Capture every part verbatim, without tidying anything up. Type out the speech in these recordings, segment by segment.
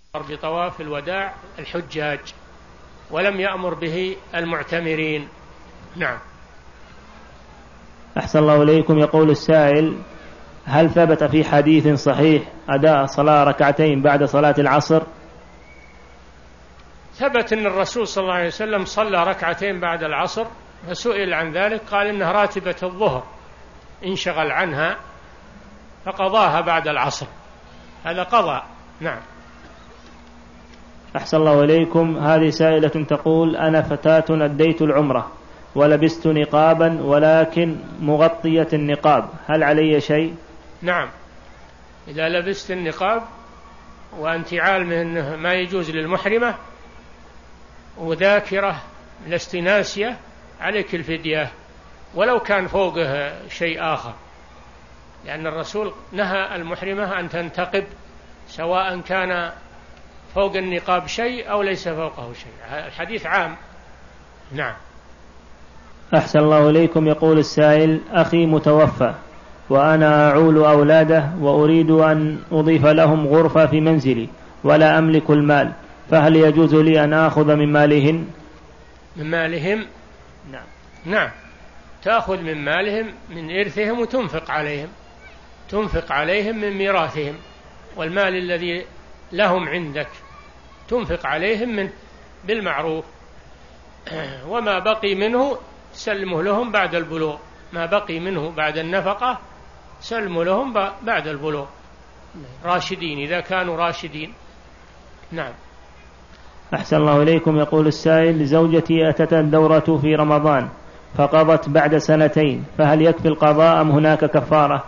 بطواف الوداع الحجاج ولم يأمر به المعتمرين. نعم. أحسن الله إليكم. يقول السائل: هل ثبت في حديث صحيح أداء صلاة ركعتين بعد صلاة العصر؟ ثبت أن الرسول صلى الله عليه وسلم صلى ركعتين بعد العصر، فسئل عن ذلك قال إنها راتبة الظهر انشغل عنها فقضاها بعد العصر، هذا قضاء. نعم. أحسن الله إليكم. هذه سائلة تقول: أنا فتاة أديت العمرة ولبست نقابا ولكن مغطية النقاب، هل علي شيء؟ نعم، إذا لبست النقاب وأنت عالمة أنه ما يجوز للمحرمة وذاكرة لست ناسية عليك الفدية ولو كان فوقه شيء آخر، لأن الرسول نهى المحرمة أن تنتقب سواء كان فوق النقاب شيء أو ليس فوقه شيء، الحديث عام. نعم. أحسن الله إليكم. يقول السائل: أخي متوفى وأنا أعول أولاده وأريد أن أضيف لهم غرفة في منزلي ولا أملك المال، فهل يجوز لي أن أخذ من مالهن؟ من مالهم؟ نعم. نعم، تأخذ من مالهم من إرثهم وتنفق عليهم، تنفق عليهم من ميراثهم، والمال الذي لهم عندك تنفق عليهم من بالمعروف، وما بقي منه سلمه لهم بعد البلوغ، ما بقي منه بعد النفقة سلمه لهم بعد البلوغ، راشدين إذا كانوا راشدين. نعم. أحسن الله إليكم. يقول السائل: زوجتي أتت الدورة في رمضان فقضت بعد سنتين، فهل يكفي القضاء أم هناك كفارة؟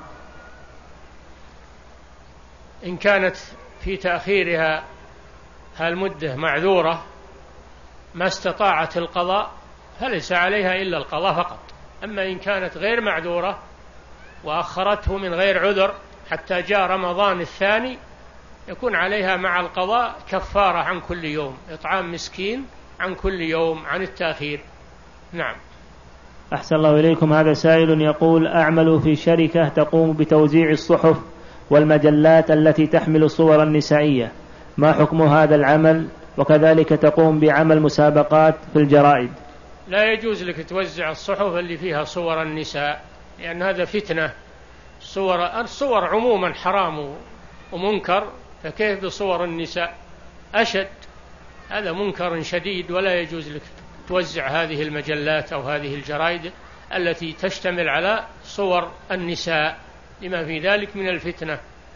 إن كانت في تأخيرها هالمدة معذورة ما استطاعت القضاء فليس عليها إلا القضاء فقط، أما إن كانت غير معذورة وأخرته من غير عذر حتى جاء رمضان الثاني يكون عليها مع القضاء كفارة عن كل يوم، إطعام مسكين عن كل يوم عن التأخير. نعم. أحسن الله إليكم. هذا سائل يقول: أعمل في شركة تقوم بتوزيع الصحف والمجلات التي تحمل الصور النسائية، ما حكم هذا العمل؟ وكذلك تقوم بعمل مسابقات في الجرائد. لا يجوز لك توزع الصحف اللي فيها صور النساء، لأن هذا فتنة. الصور, الصور عموما حرام ومنكر، فكيف بصور النساء أشد؟ هذا منكر شديد، ولا يجوز لك توزع هذه المجلات أو هذه الجرائد التي تشتمل على صور النساء لما في ذلك من الفتنة،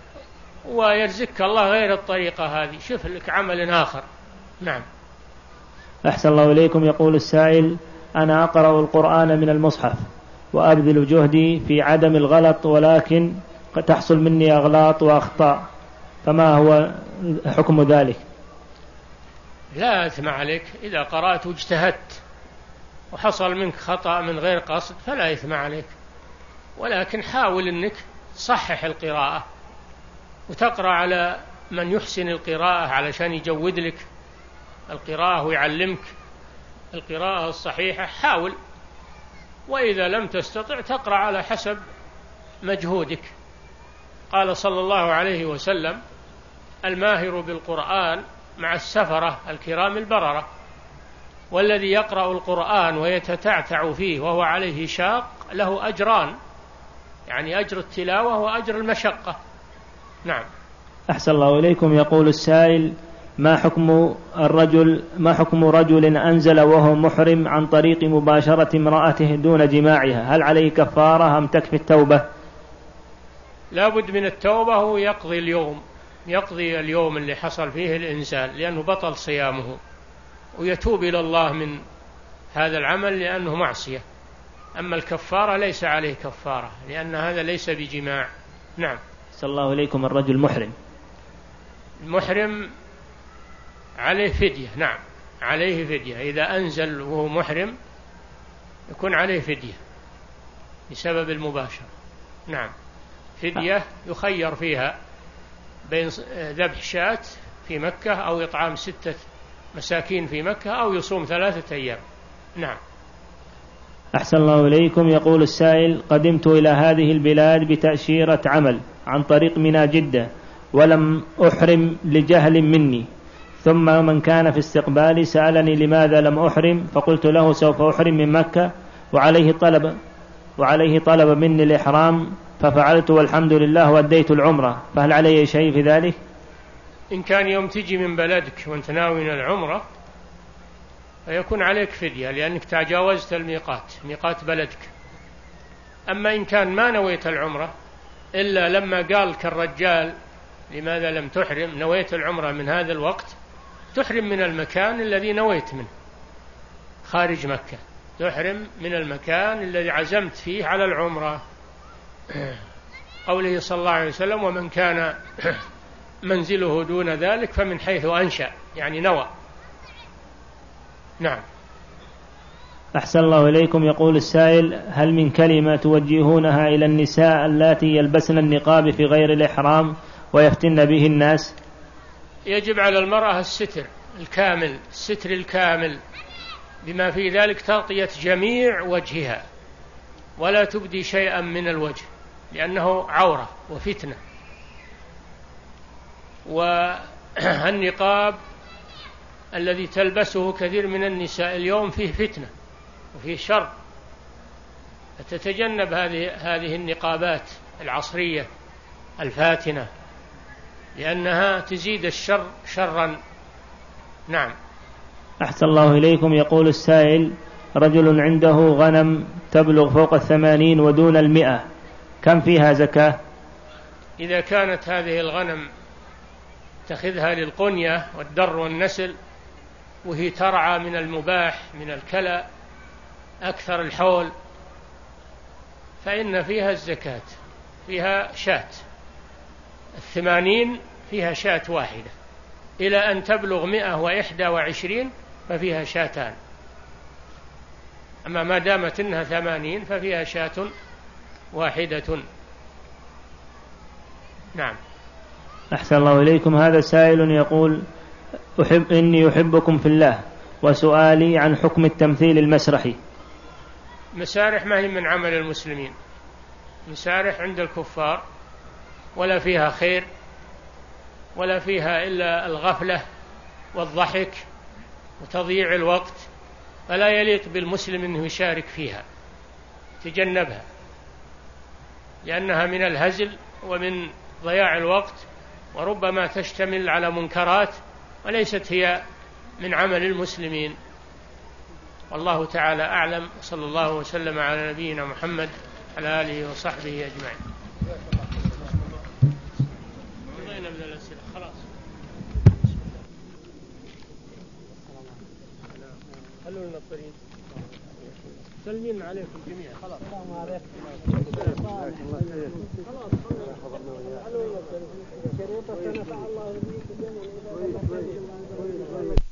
ويرزقك الله غير الطريقة هذه، شوف لك عمل آخر. نعم. أحسن الله إليكم. يقول السائل: أنا أقرأ القرآن من المصحف وأبذل جهدي في عدم الغلط، ولكن قد تحصل مني أغلاط وأخطاء، فما هو حكم ذلك؟ لا إثم عليك إذا قرأت واجتهدت وحصل منك خطأ من غير قصد فلا إثم عليك، ولكن حاول أنك تصحح القراءة وتقرأ على من يحسن القراءة علشان يجود لك القراءة ويعلمك القراءة الصحيحة، حاول. وإذا لم تستطع تقرأ على حسب مجهودك. قال صلى الله عليه وسلم: الماهر بالقرآن مع السفرة الكرام البررة، والذي يقرأ القرآن ويتتعتع فيه وهو عليه شاق له أجران، يعني أجر التلاوة وأجر المشقة. نعم. أحسن الله إليكم. يقول السائل: ما حكم الرجل ما حكم رجل أنزل وهو محرم عن طريق مباشرة امرأته دون جماعها، هل عليه كفارة أم تكفي التوبة؟ لا بد من التوبة، ويقضي اليوم يقضي اليوم اللي حصل فيه الإنزال لأنه بطل صيامه، ويتوب إلى الله من هذا العمل لأنه معصية. أما الكفارة ليس عليه كفارة لأن هذا ليس بجماع. نعم. صلى الله عليكم. الرجل محرم المحرم عليه فدية. نعم، عليه فدية إذا أنزل وهو محرم يكون عليه فدية بسبب المباشرة. نعم، فدية يخير فيها بين ذبح شاة في مكة أو إطعام ستة مساكين في مكة أو يصوم ثلاثة أيام. نعم. أحسن الله إليكم. يقول السائل: قدمت إلى هذه البلاد بتأشيرة عمل عن طريق منى جدة ولم أحرم لجهل مني، ثم من كان في استقبالي سألني لماذا لم أحرم، فقلت له سوف أحرم من مكة وعليه طلب وعليه طلب مني الإحرام، ففعلت والحمد لله وأديت العمرة، فهل علي شيء في ذلك؟ إن كان يوم تجي من بلدك وانت ناوي العمرة فيكون عليك فدية، لأنك تجاوزت الميقات، ميقات بلدك. أما إن كان ما نويت العمرة إلا لما قال كالرجال لماذا لم تحرم، نويت العمرة من هذا الوقت، تحرم من المكان الذي نويت منه خارج مكة، تحرم من المكان الذي عزمت فيه على العمرة. قوله صلى الله عليه وسلم: ومن كان منزله دون ذلك فمن حيث أنشأ، يعني نوى. نعم. أحسن الله إليكم. يقول السائل: هل من كلمة توجهونها إلى النساء اللاتي يلبسن النقاب في غير الإحرام ويفتن به الناس؟ يجب على المرأة الستر الكامل، الستر الكامل بما في ذلك تغطية جميع وجهها، ولا تبدي شيئا من الوجه، لأنه عورة وفتنة. والنقاب الذي تلبسه كثير من النساء اليوم فيه فتنة وفيه شر، فتتجنب هذه هذه النقابات العصرية الفاتنة، لأنها تزيد الشر شرا. نعم. أحسن الله إليكم. يقول السائل: رجل عنده غنم تبلغ فوق الثمانين ودون المئة، كم فيها زكاة؟ إذا كانت هذه الغنم تأخذها للقنية والدر والنسل، وهي ترعى من المباح من الكلى أكثر الحول، فإن فيها الزكاة، فيها شاة، الثمانين فيها شاة واحدة، إلى أن تبلغ مئة وإحدى وعشرين ففيها شاتان. أما ما دامت إنها ثمانين ففيها شاة واحدة. نعم. أحسن الله إليكم. هذا سائل يقول: أحب إني أحبكم في الله، وسؤالي عن حكم التمثيل المسرحي. مسارح ما هي من عمل المسلمين، مسارح عند الكفار، ولا فيها خير ولا فيها إلا الغفلة والضحك وتضييع الوقت، فلا يليق بالمسلم أنه يشارك فيها، تجنبها، لأنها من الهزل ومن ضياع الوقت، وربما تشتمل على منكرات وليست هي من عمل المسلمين. والله تعالى أعلم، صلى الله وسلم على نبينا محمد على آله وصحبه أجمعين. من الأسئلة خلاص. خلوا لنا الطريق. سلمين عليكم جميعا. خلاص. السلام عليكم. خلاص خلاص.